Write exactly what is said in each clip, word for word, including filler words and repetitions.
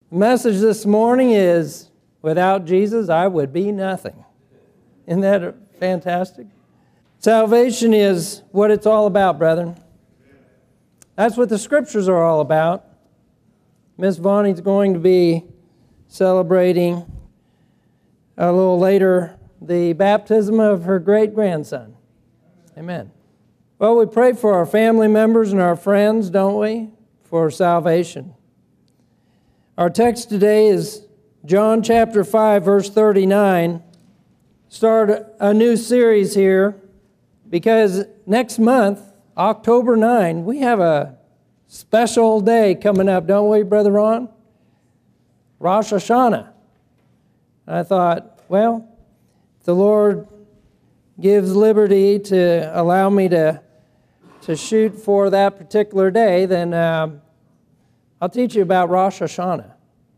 The message this morning is, without Jesus, I would be nothing. Isn't that fantastic? Salvation is what it's all about, brethren. That's what the Scriptures are all about. Miss Vonnie's going to be celebrating a little later the baptism of her great-grandson. Amen. Well, we pray for our family members and our friends, don't we, for salvation. Our text today is John chapter five, verse thirty-nine. Start a new series here because next month, October ninth, we have a special day coming up, don't we, Brother Ron? Rosh Hashanah. I thought, well, if the Lord gives liberty to allow me to, to shoot for that particular day, then um, I'll teach you about Rosh Hashanah.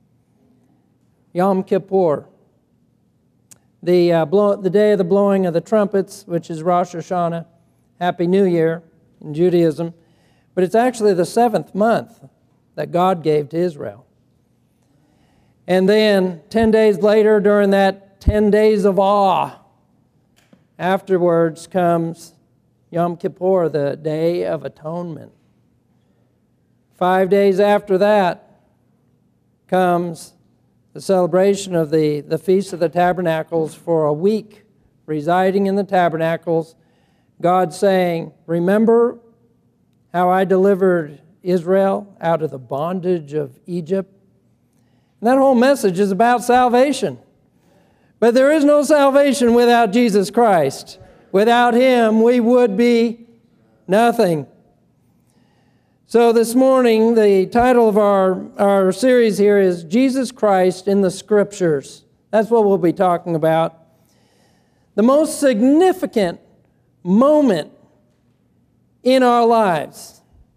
Yom Kippur. The, uh, blow, the day of the blowing of the trumpets, which is Rosh Hashanah. Happy New Year in Judaism. But it's actually the seventh month that God gave to Israel. And then ten days later, during that ten days of awe, afterwards comes Yom Kippur, the Day of Atonement. Five days after that comes the celebration of the, the Feast of the Tabernacles for a week, residing in the tabernacles, God saying, remember how I delivered Israel out of the bondage of Egypt? And that whole message is about salvation. But there is no salvation without Jesus Christ. Without Him, we would be nothing. So this morning, the title of our, our series here is Jesus Christ in the Scriptures. That's what we'll be talking about. The most significant moment in our lives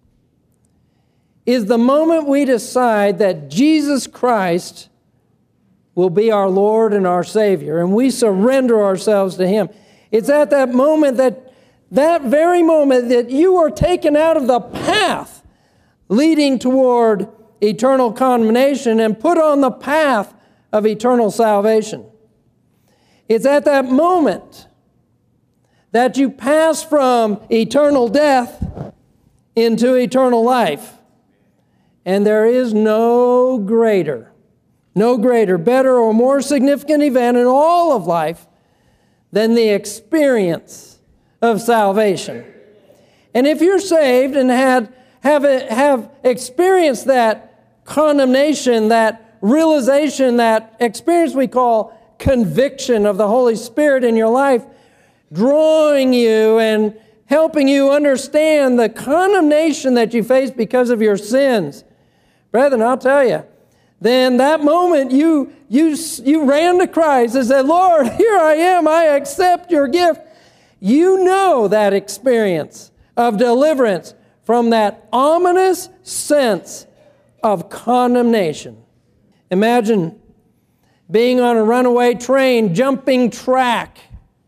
is the moment we decide that Jesus Christ will be our Lord and our Savior, and we surrender ourselves to Him. It's at that moment, that that very moment, that you are taken out of the path leading toward eternal condemnation and put on the path of eternal salvation. It's at that moment that you pass from eternal death into eternal life. And there is no greater, no greater, better, or more significant event in all of life than the experience of salvation. And if you're saved and had have have experienced that condemnation, that realization, that experience we call conviction of the Holy Spirit in your life, drawing you and helping you understand the condemnation that you face because of your sins, brethren, I'll tell you, then that moment you, you, you ran to Christ and said, Lord, here I am, I accept your gift. You know that experience of deliverance from that ominous sense of condemnation. Imagine being on a runaway train, jumping track.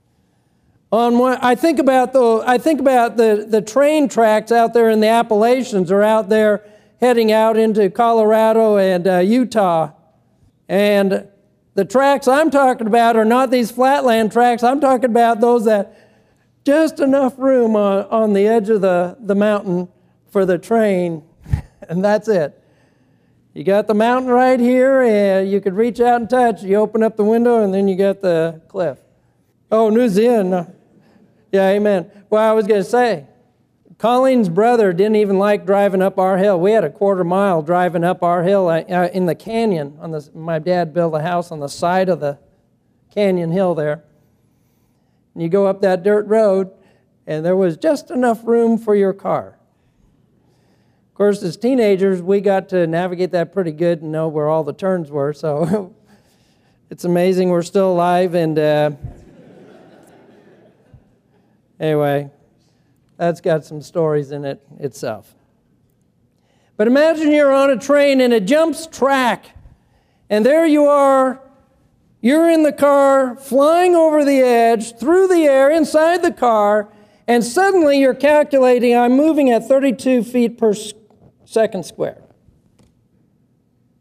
On one, I think about the I think about the, the train tracks out there in the Appalachians, or out there heading out into Colorado and uh, Utah. And the tracks I'm talking about are not these flatland tracks. I'm talking about those that just enough room on, on the edge of the, the mountain for the train, and that's it. You got the mountain right here, and you could reach out and touch. You open up the window, and then you got the cliff. Oh, New Zealand. Yeah, amen. Well, I was going to say, Colleen's brother didn't even like driving up our hill. We had a quarter mile driving up our hill uh, in the canyon. On the, my dad built a house on the side of the canyon hill there. And you go up that dirt road, and there was just enough room for your car. Of course, as teenagers, we got to navigate that pretty good and know where all the turns were. So it's amazing we're still alive. And uh, anyway, that's got some stories in it itself. But imagine you're on a train and it jumps track. And there you are. You're in the car, flying over the edge, through the air, inside the car, and suddenly you're calculating, I'm moving at thirty-two feet per second square.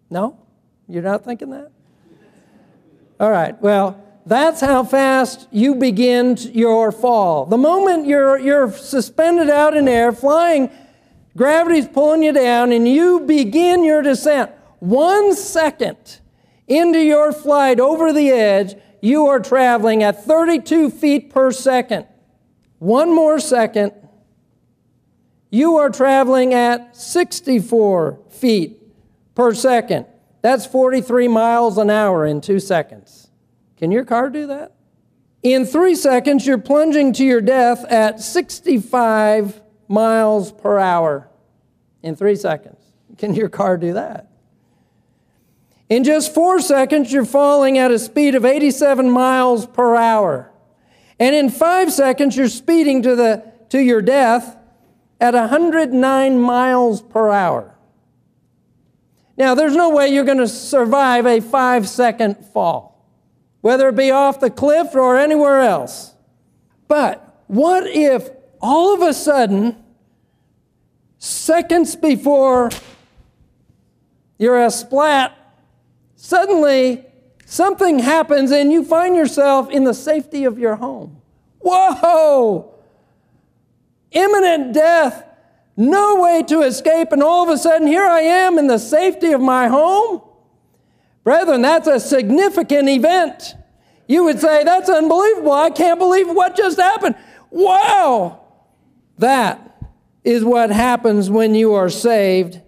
No? You're not thinking that? All right, well, that's how fast you begin your fall. The moment you're, you're suspended out in air, flying, gravity's pulling you down, and you begin your descent. One second into your flight over the edge, you are traveling at thirty-two feet per second. One more second, you are traveling at sixty-four feet per second. That's forty-three miles an hour in two seconds. Can your car do that? In three seconds, you're plunging to your death at sixty-five miles per hour. In three seconds. Can your car do that? In just four seconds, you're falling at a speed of eighty-seven miles per hour. And in five seconds, you're speeding to, the, to your death at one hundred nine miles per hour. Now, there's no way you're going to survive a five-second fall, whether it be off the cliff or anywhere else. But what if all of a sudden, seconds before you're a splat, suddenly something happens and you find yourself in the safety of your home? Whoa! Imminent death, no way to escape, and all of a sudden here I am in the safety of my home? Brethren, that's a significant event. You would say, that's unbelievable. I can't believe what just happened. Wow! That is what happens when you are saved.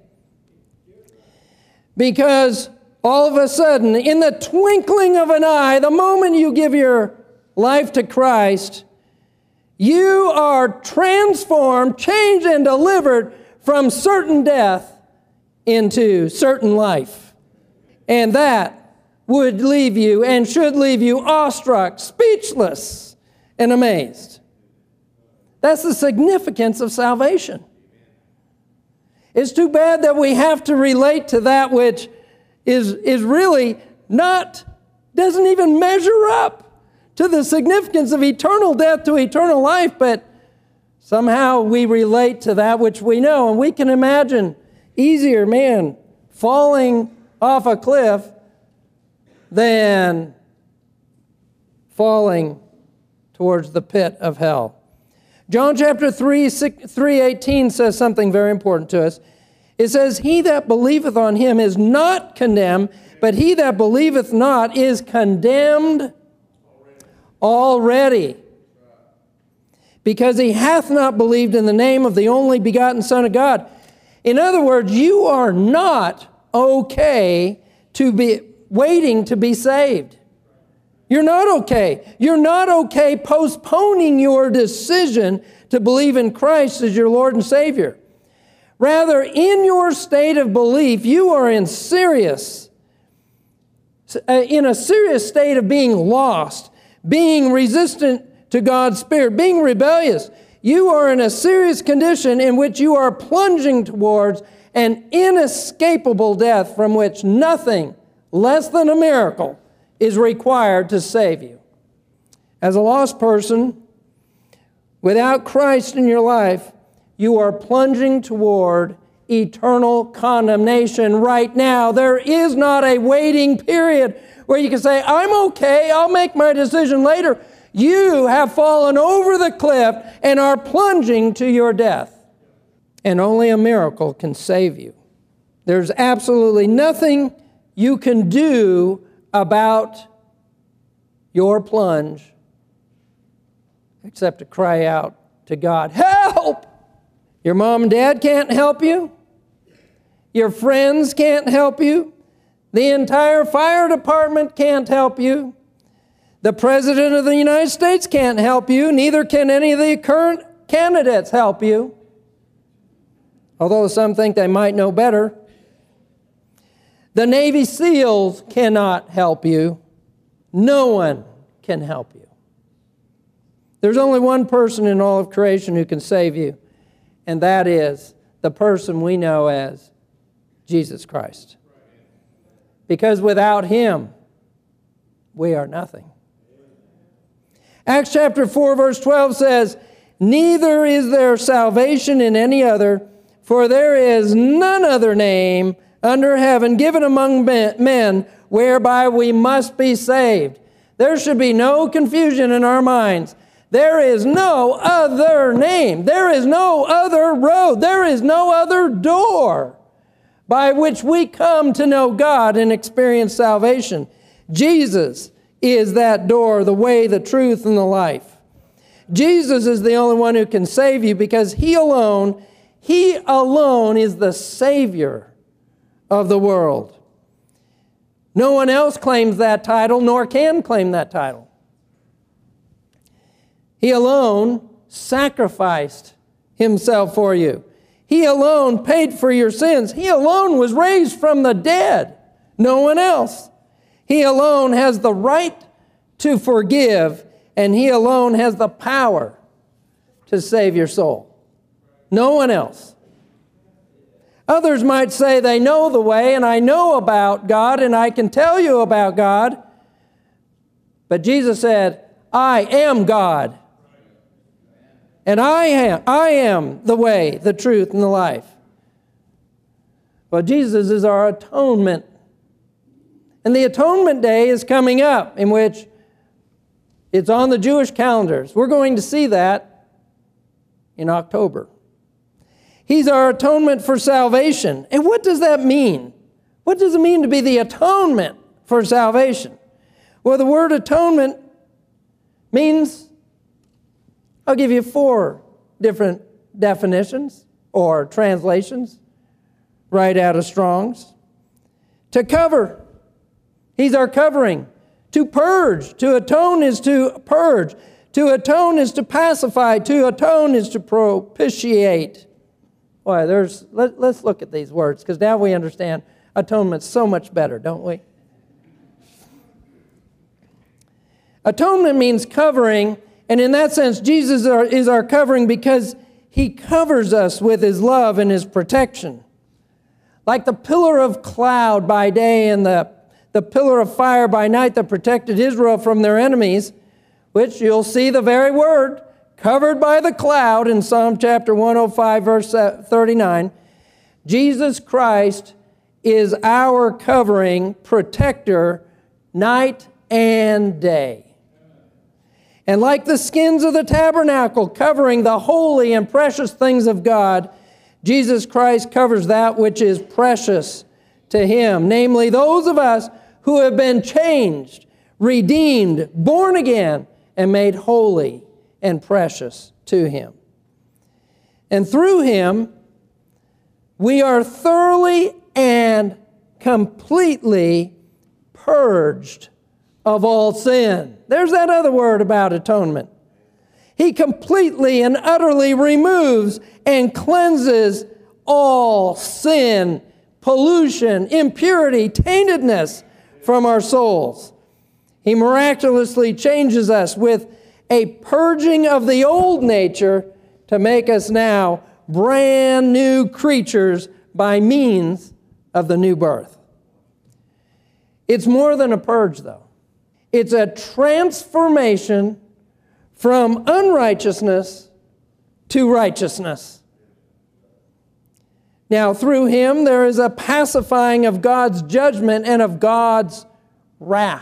Because all of a sudden, in the twinkling of an eye, the moment you give your life to Christ, you are transformed, changed, and delivered from certain death into certain life. And that would leave you and should leave you awestruck, speechless, and amazed. That's the significance of salvation. It's too bad that we have to relate to that which is, is really not, doesn't even measure up to the significance of eternal death to eternal life, but somehow we relate to that which we know. And we can imagine easier, man, falling off a cliff than falling towards the pit of hell. John chapter three, three eighteen says something very important to us. It says, he that believeth on him is not condemned, but he that believeth not is condemned already, because he hath not believed in the name of the only begotten Son of God. In other words, you are not okay to be waiting to be saved. You're not okay. You're not okay postponing your decision to believe in Christ as your Lord and Savior. Rather, in your state of belief, you are in serious, in a serious state of being lost, being resistant to God's Spirit, being rebellious. You are in a serious condition in which you are plunging towards an inescapable death from which nothing less than a miracle is required to save you. As a lost person, without Christ in your life, you are plunging toward eternal condemnation right now. There is not a waiting period where you can say, I'm okay, I'll make my decision later. You have fallen over the cliff and are plunging to your death. And only a miracle can save you. There's absolutely nothing you can do about your plunge except to cry out to God, help! Your mom and dad can't help you. Your friends can't help you. The entire fire department can't help you. The President of the United States can't help you. Neither can any of the current candidates help you. Although some think they might know better. The Navy SEALs cannot help you. No one can help you. There's only one person in all of creation who can save you, and that is the person we know as Jesus Christ. Because without him, we are nothing. Acts chapter four, verse twelve says, neither is there salvation in any other, for there is none other name under heaven given among men whereby we must be saved. There should be no confusion in our minds. There is no other name. There is no other road. There is no other door by which we come to know God and experience salvation. Jesus is that door, the way, the truth, and the life. Jesus is the only one who can save you because He alone, He alone is the Savior of the world. No one else claims that title, nor can claim that title. He alone sacrificed Himself for you. He alone paid for your sins. He alone was raised from the dead. No one else. He alone has the right to forgive, and He alone has the power to save your soul. No one else. Others might say they know the way, and I know about God, and I can tell you about God. But Jesus said, I am God. And I am, I am the way, the truth, and the life. Well, Jesus is our atonement. And the atonement day is coming up, in which it's on the Jewish calendars. We're going to see that in October. He's our atonement for salvation. And what does that mean? What does it mean to be the atonement for salvation? Well, the word atonement means, I'll give you four different definitions or translations right out of Strong's. To cover. He's our covering. To purge. To atone is to purge. To atone is to pacify. To atone is to propitiate. Boy, there's, let, let's look at these words, because now we understand atonement so much better, don't we? Atonement means covering, and in that sense, Jesus are, is our covering because He covers us with His love and His protection. Like the pillar of cloud by day and the, the pillar of fire by night that protected Israel from their enemies, which you'll see the very word, covered by the cloud in Psalm chapter one oh five, verse thirty-nine. Jesus Christ is our covering, protector, night and day. And like the skins of the tabernacle covering the holy and precious things of God, Jesus Christ covers that which is precious to Him, namely those of us who have been changed, redeemed, born again, and made holy and precious to Him. And through Him, we are thoroughly and completely purged of all sin. There's that other word about atonement. He completely and utterly removes and cleanses all sin, pollution, impurity, taintedness from our souls. He miraculously changes us with a purging of the old nature to make us now brand new creatures by means of the new birth. It's more than a purge, though. It's a transformation from unrighteousness to righteousness. Now, through Him, there is a pacifying of God's judgment and of God's wrath.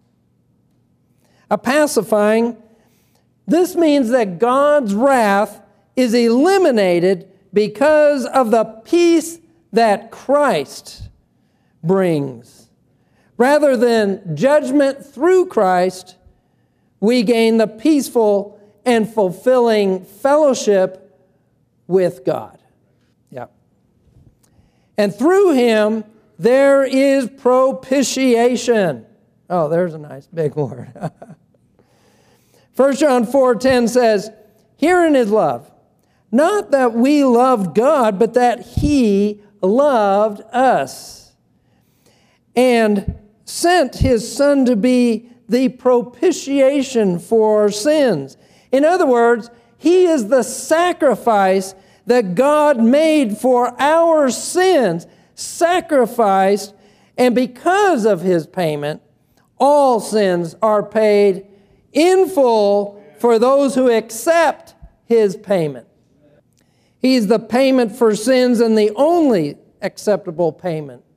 A pacifying. This means that God's wrath is eliminated because of the peace that Christ brings. Rather than judgment through Christ, we gain the peaceful and fulfilling fellowship with God. Yeah. And through Him, there is propitiation. Oh, there's a nice big word. First John four ten says, herein is love, not that we loved God, but that He loved us and sent His Son to be the propitiation for our sins. In other words, He is the sacrifice that God made for our sins, sacrificed, and because of His payment, all sins are paid in full for those who accept His payment. He's the payment for sins and the only acceptable payment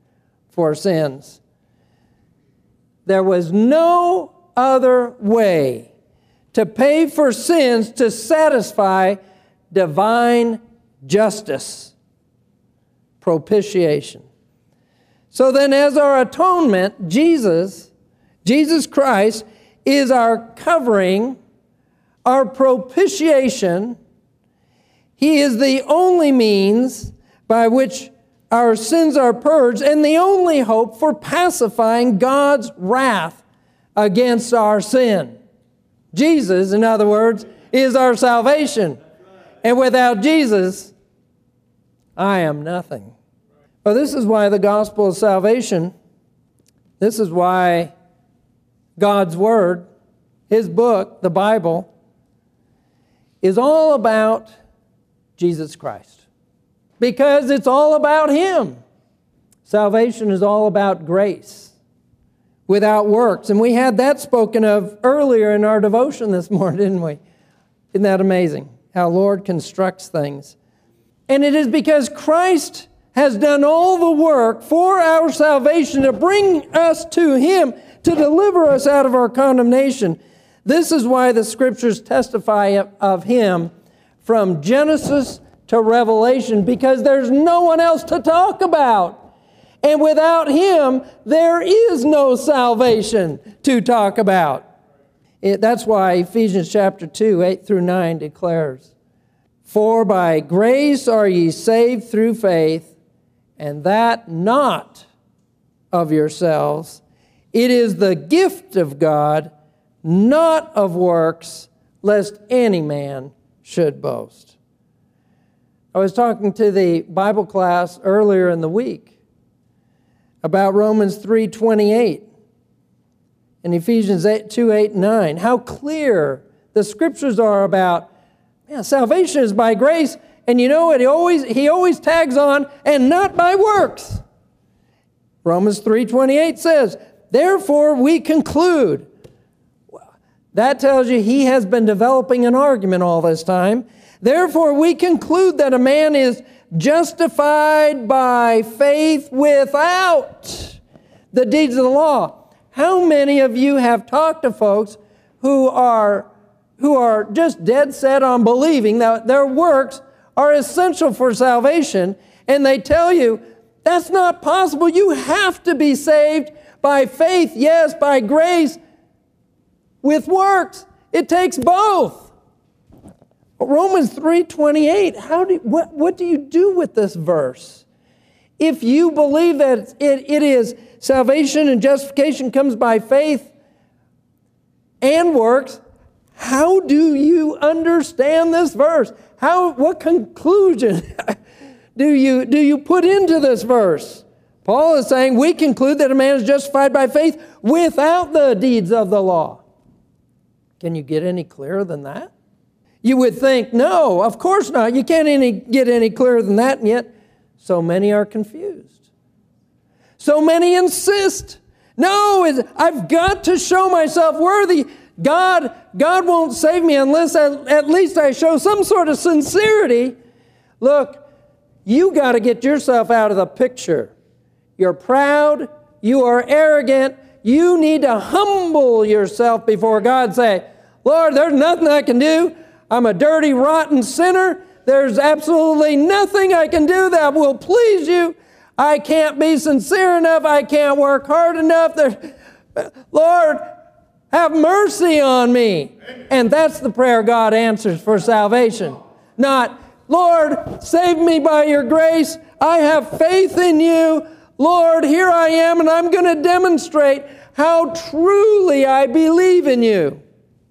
for sins. There was no other way to pay for sins to satisfy divine justice, propitiation. So then, as our atonement, Jesus, Jesus Christ, is our covering, our propitiation. He is the only means by which our sins are purged and the only hope for pacifying God's wrath against our sin. Jesus, in other words, is our salvation. And without Jesus, I am nothing. Well, this is why the gospel of salvation, this is why God's Word, His book, the Bible, is all about Jesus Christ. Because it's all about Him. Salvation is all about grace without works. And we had that spoken of earlier in our devotion this morning, didn't we? Isn't that amazing? How Lord constructs things. And it is because Christ has done all the work for our salvation to bring us to Him, to deliver us out of our condemnation. This is why the Scriptures testify of Him from Genesis to Revelation, because there's no one else to talk about. And without Him, there is no salvation to talk about. It, that's why Ephesians chapter two, eight through nine declares, "For by grace are ye saved through faith, and that not of yourselves. It is the gift of God, not of works, lest any man should boast." I was talking to the Bible class earlier in the week about Romans three twenty-eight and Ephesians two, eight, and nine. How clear the Scriptures are about, man, salvation is by grace. And you know what? He always, he always tags on, and not by works. Romans three twenty-eight says, "Therefore we conclude." That tells you he has been developing an argument all this time. "Therefore we conclude that a man is justified by faith without the deeds of the law." How many of you have talked to folks who are, who are just dead set on believing that their works are essential for salvation, and they tell you, that's not possible. You have to be saved by faith, yes, by grace, with works. It takes both. Romans three twenty-eight, how do, what, what do you do with this verse? If you believe that it, it is salvation and justification comes by faith and works, how do you understand this verse? How, what conclusion do you, do you put into this verse? Paul is saying, we conclude that a man is justified by faith without the deeds of the law. Can you get any clearer than that? You would think, no, of course not. You can't any, get any clearer than that, and yet so many are confused. So many insist, no, I've got to show myself worthy. God, God won't save me unless I, at least I show some sort of sincerity. Look, you got to get yourself out of the picture. You're proud. You are arrogant. You need to humble yourself before God and say, Lord, there's nothing I can do. I'm a dirty, rotten sinner. There's absolutely nothing I can do that will please you. I can't be sincere enough. I can't work hard enough. There, Lord, have mercy on me. And that's the prayer God answers for salvation. Not, Lord, save me by your grace. I have faith in you. Lord, here I am, and I'm going to demonstrate how truly I believe in you.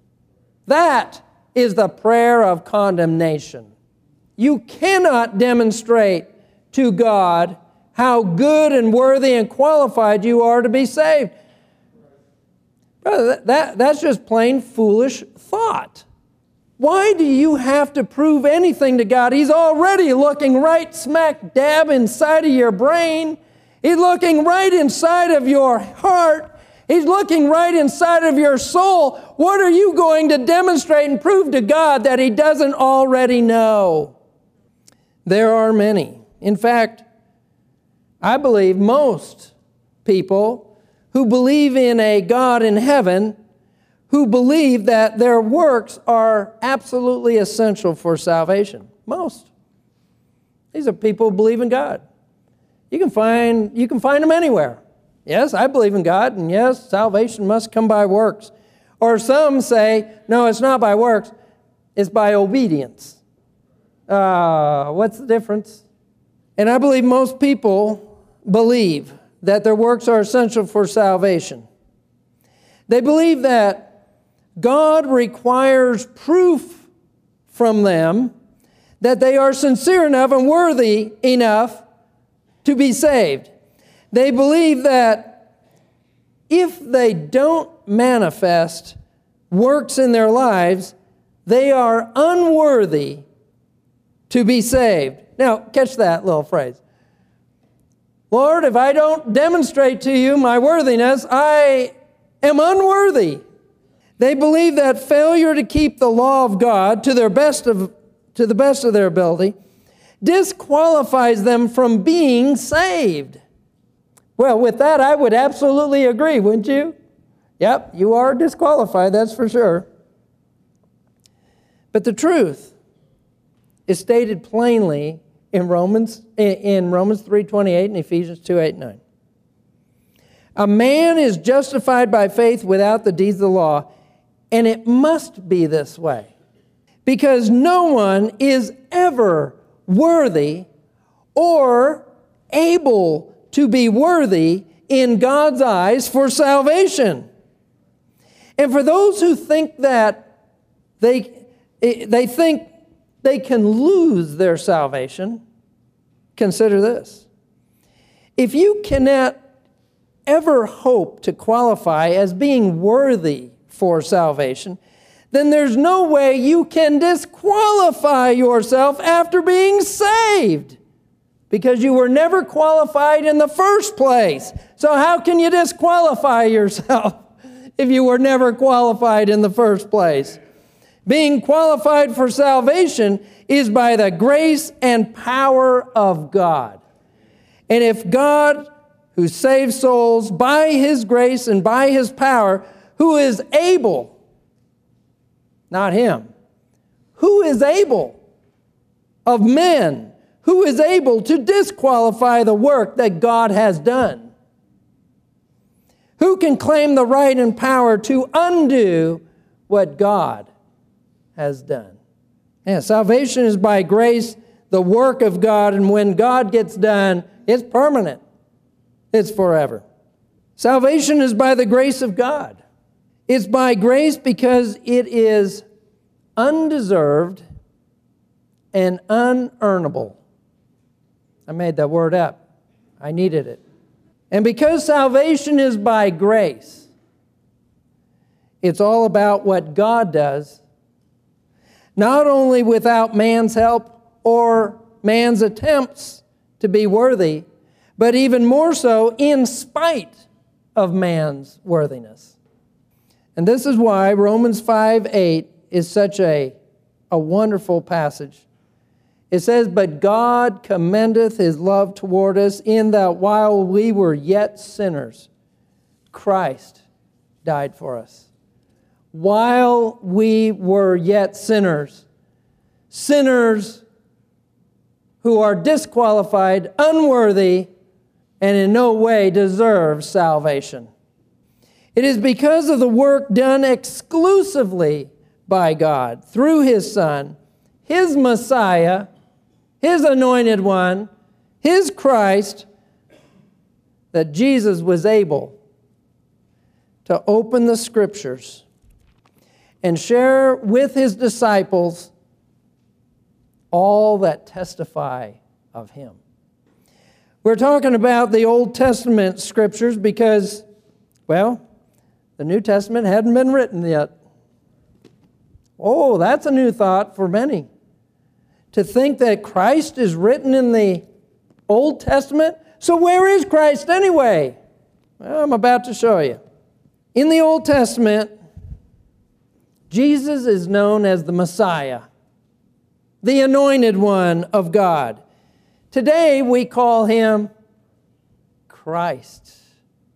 That is the prayer of condemnation. You cannot demonstrate to God how good and worthy and qualified you are to be saved. Brother, that, that, that's just plain foolish thought. Why do you have to prove anything to God? He's already looking right smack dab inside of your brain. He's looking right inside of your heart. He's looking right inside of your soul. What are you going to demonstrate and prove to God that He doesn't already know? There are many. In fact, I believe most people who believe in a God in heaven who believe that their works are absolutely essential for salvation. Most. These are people who believe in God. You can find, you can find them anywhere. Yes, I believe in God, and yes, salvation must come by works. Or some say, no, it's not by works, it's by obedience. Uh, what's the difference? And I believe most people believe that their works are essential for salvation. They believe that God requires proof from them that they are sincere enough and worthy enough to be saved. They believe that if they don't manifest works in their lives, they are unworthy to be saved. Now, catch that little phrase. Lord, if I don't demonstrate to you my worthiness, I am unworthy. They believe that failure to keep the law of God to their best of, to the best of their ability disqualifies them from being saved. Well, with that, I would absolutely agree, wouldn't you? Yep, you are disqualified, that's for sure. But the truth is stated plainly in Romans in Romans three twenty-eight and Ephesians two eight and nine. A man is justified by faith without the deeds of the law, and it must be this way, because no one is ever worthy or able to be worthy in God's eyes for salvation. And for those who think that they, they think they can lose their salvation, consider this. If you cannot ever hope to qualify as being worthy for salvation, then there's no way you can disqualify yourself after being saved, because you were never qualified in the first place. So how can you disqualify yourself if you were never qualified in the first place? Being qualified for salvation is by the grace and power of God. And if God, who saves souls by His grace and by His power, who is able, not Him, who is able of men, who is able to disqualify the work that God has done? Who can claim the right and power to undo what God has done? Yeah, salvation is by grace, the work of God, and when God gets done, it's permanent. It's forever. Salvation is by the grace of God. It's by grace because it is undeserved and unearnable. I made that word up. I needed it. And because salvation is by grace, it's all about what God does, not only without man's help or man's attempts to be worthy, but even more so in spite of man's worthiness. And this is why Romans five eight is such a, a wonderful passage. It says, "But God commendeth His love toward us, in that while we were yet sinners, Christ died for us." While we were yet sinners, sinners who are disqualified, unworthy, and in no way deserve salvation. It is because of the work done exclusively by God through His Son, His Messiah, His Anointed One, His Christ, that Jesus was able to open the Scriptures and share with His disciples all that testify of Him. We're talking about the Old Testament Scriptures because, well, the New Testament hadn't been written yet. Oh, that's a new thought for many. To think that Christ is written in the Old Testament? So where is Christ anyway? Well, I'm about to show you. In the Old Testament, Jesus is known as the Messiah, the Anointed One of God. Today we call Him Christ.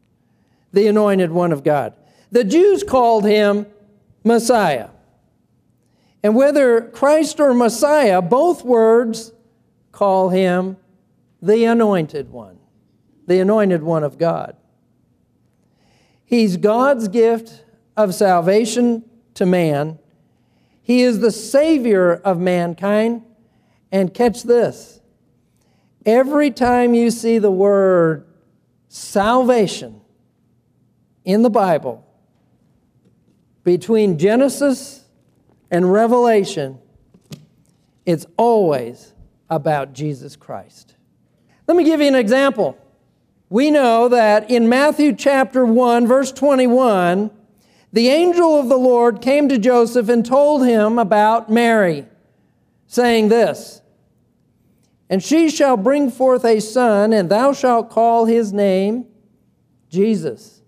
the anointed one of God. The Jews called him Messiah. And whether Christ or Messiah, both words call him the anointed one, the anointed one of God. He's God's gift of salvation to man. He is the Savior of mankind. And catch this. Every time you see the word salvation in the Bible, between Genesis and Revelation, it's always about Jesus Christ. Let me give you an example. We know that in Matthew chapter one, verse twenty-one, the angel of the Lord came to Joseph and told him about Mary, saying this, "And she shall bring forth a son, and thou shalt call his name Jesus.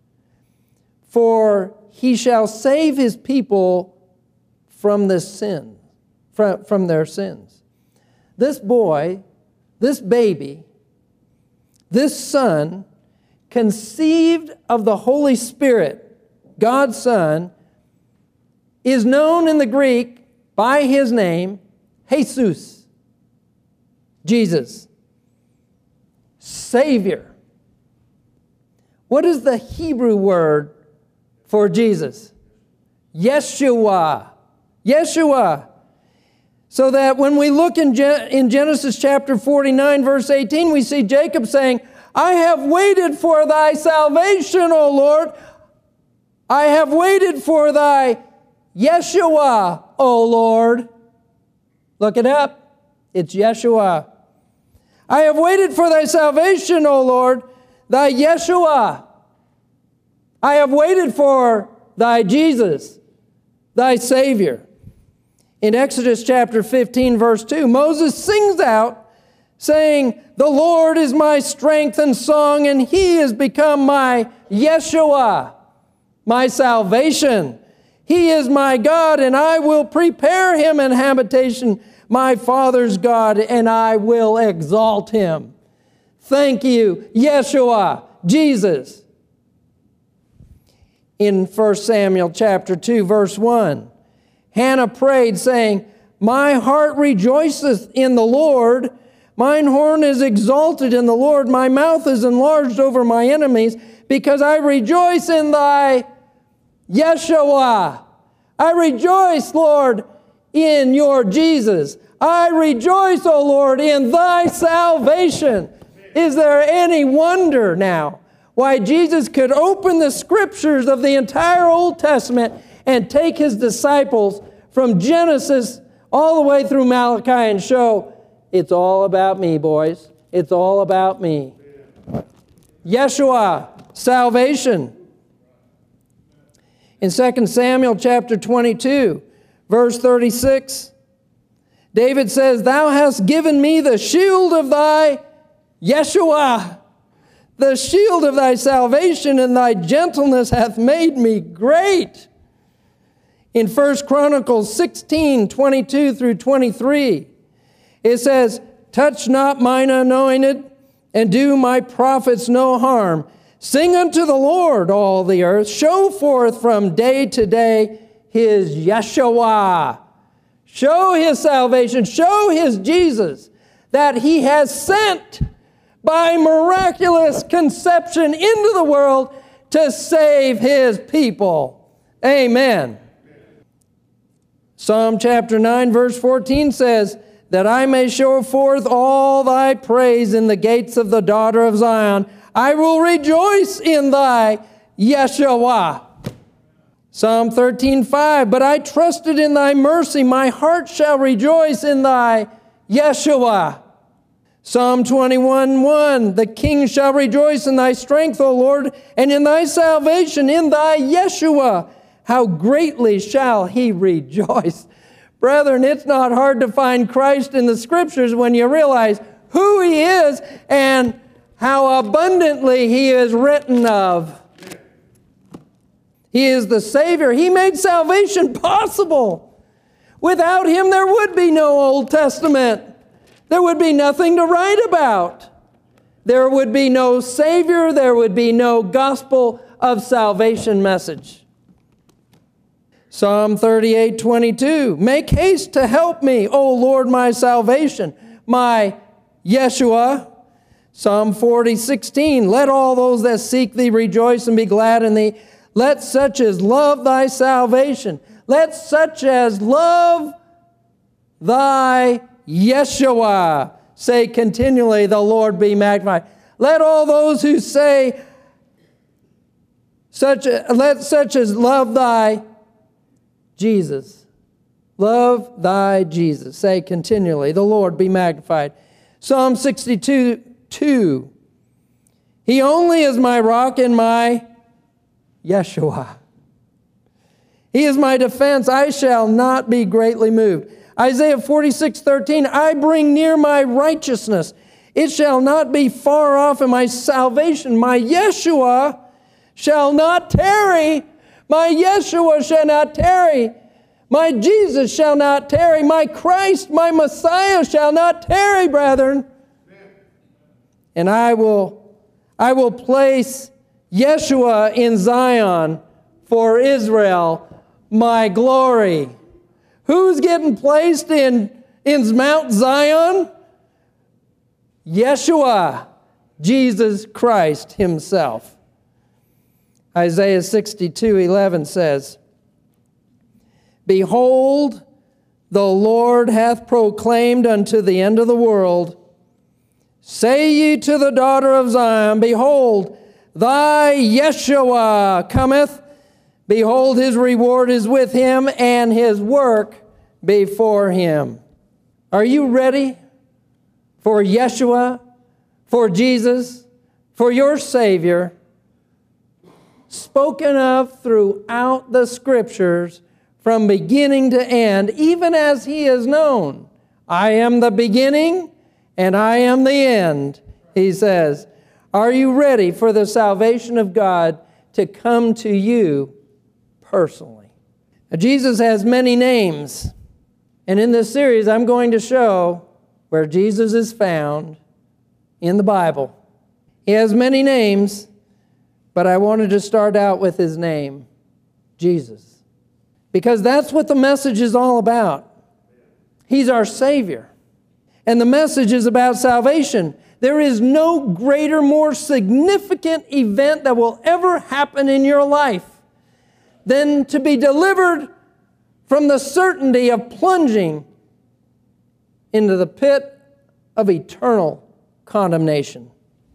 For he shall save his people from this sin, from, from their sins." This boy, this baby, this son, conceived of the Holy Spirit, God's Son, is known in the Greek by his name, Jesus, Jesus, Savior. What is the Hebrew word for Jesus? Yeshua. Yeshua. So that when we look in, Gen- in Genesis chapter forty-nine, verse eighteen, we see Jacob saying, "I have waited for thy salvation, O Lord. I have waited for thy Yeshua, O Lord." Look it up. It's Yeshua. "I have waited for thy salvation, O Lord, thy Yeshua. I have waited for thy Jesus, thy Savior." In Exodus chapter fifteen, verse two, Moses sings out, saying, "The Lord is my strength and song, and he has become my Yeshua, my salvation. He is my God, and I will prepare him an habitation, my father's God, and I will exalt him." Thank you, Yeshua, Jesus. In First Samuel chapter two, verse one, Hannah prayed, saying, "My heart rejoiceth in the Lord. Mine horn is exalted in the Lord. My mouth is enlarged over my enemies, because I rejoice in thy Yeshua." I rejoice, Lord, in your Jesus. I rejoice, O Lord, in thy salvation. Is there any wonder now why Jesus could open the scriptures of the entire Old Testament and take his disciples from Genesis all the way through Malachi and show, it's all about me, boys. It's all about me. Yeshua, salvation. In Second Samuel chapter twenty-two, verse thirty-six, David says, "Thou hast given me the shield of thy Yeshua, the shield of thy salvation, and thy gentleness hath made me great." In First Chronicles sixteen, twenty-two through twenty-three, it says, "Touch not mine anointed, and do my prophets no harm. Sing unto the Lord, all the earth. Show forth from day to day his Yeshua." Show his salvation. Show his Jesus that he has sent by miraculous conception into the world to save his people. Amen. Psalm chapter nine, verse fourteen says, "That I may show forth all thy praise in the gates of the daughter of Zion. I will rejoice in thy Yeshua." Psalm thirteen, five, "But I trusted in thy mercy. My heart shall rejoice in thy Yeshua." Psalm twenty-one, one, "The king shall rejoice in thy strength, O Lord, and in thy salvation, in thy Yeshua. How greatly shall he rejoice." Brethren, it's not hard to find Christ in the scriptures when you realize who he is and how abundantly he is written of. He is the Savior. He made salvation possible. Without him, there would be no Old Testament. There would be nothing to write about. there would be no Savior, there would be no gospel of salvation message. Psalm thirty-eight twenty-two, make haste to help me, O Lord, my salvation, my Yeshua. Psalm forty sixteen, let all those that seek thee rejoice and be glad in thee. Let such as love thy salvation, let such as love thy Yeshua say continually, the Lord be magnified. Let all those who say, such, let such as love thy Jesus, love thy Jesus, say continually, the Lord be magnified. Psalm sixty-two two, he only is my rock and my Yeshua. He is my defense, I shall not be greatly moved. Isaiah forty-six thirteen, I bring near my righteousness. It shall not be far off, in my salvation. My Yeshua shall not tarry. My Yeshua shall not tarry. My Jesus shall not tarry. My Christ, my Messiah shall not tarry, brethren. And I will, I will place Yeshua in Zion for Israel, my glory. Who's getting placed in, in Mount Zion? Yeshua, Jesus Christ himself. Isaiah sixty-two eleven says, behold, the Lord hath proclaimed unto the end of the world, say ye to the daughter of Zion, behold, thy Yeshua cometh. Behold, his reward is with him, and his work before him. Are you ready for Yeshua, for Jesus, for your Savior, spoken of throughout the Scriptures from beginning to end, even as he is known? I am the beginning and I am the end, he says. Are you ready for the salvation of God to come to you personally? Now, Jesus has many names, and in this series I'm going to show where Jesus is found in the Bible. He has many names, but I wanted to start out with his name, Jesus, because that's what the message is all about. He's our Savior, and the message is about salvation. There is no greater, more significant event that will ever happen in your life than to be delivered from the certainty of plunging into the pit of eternal condemnation.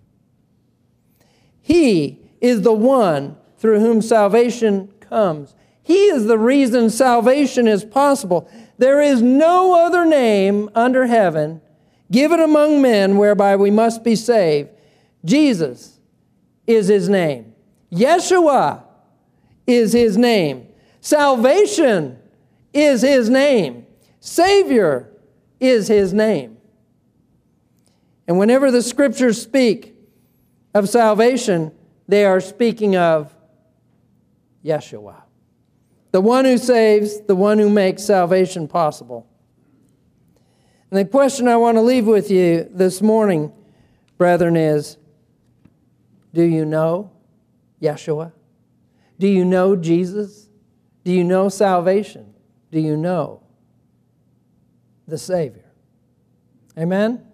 He is the one through whom salvation comes. He is the reason salvation is possible. There is no other name under heaven given among men whereby we must be saved. Jesus is his name. Yeshua is his name. Salvation is his name. Savior is his name. And whenever the Scriptures speak of salvation, they are speaking of Yeshua, the one who saves, the one who makes salvation possible. And the question I want to leave with you this morning, brethren, is, do you know Yeshua? Do you know Jesus? Do you know salvation? Do you know the Savior? Amen?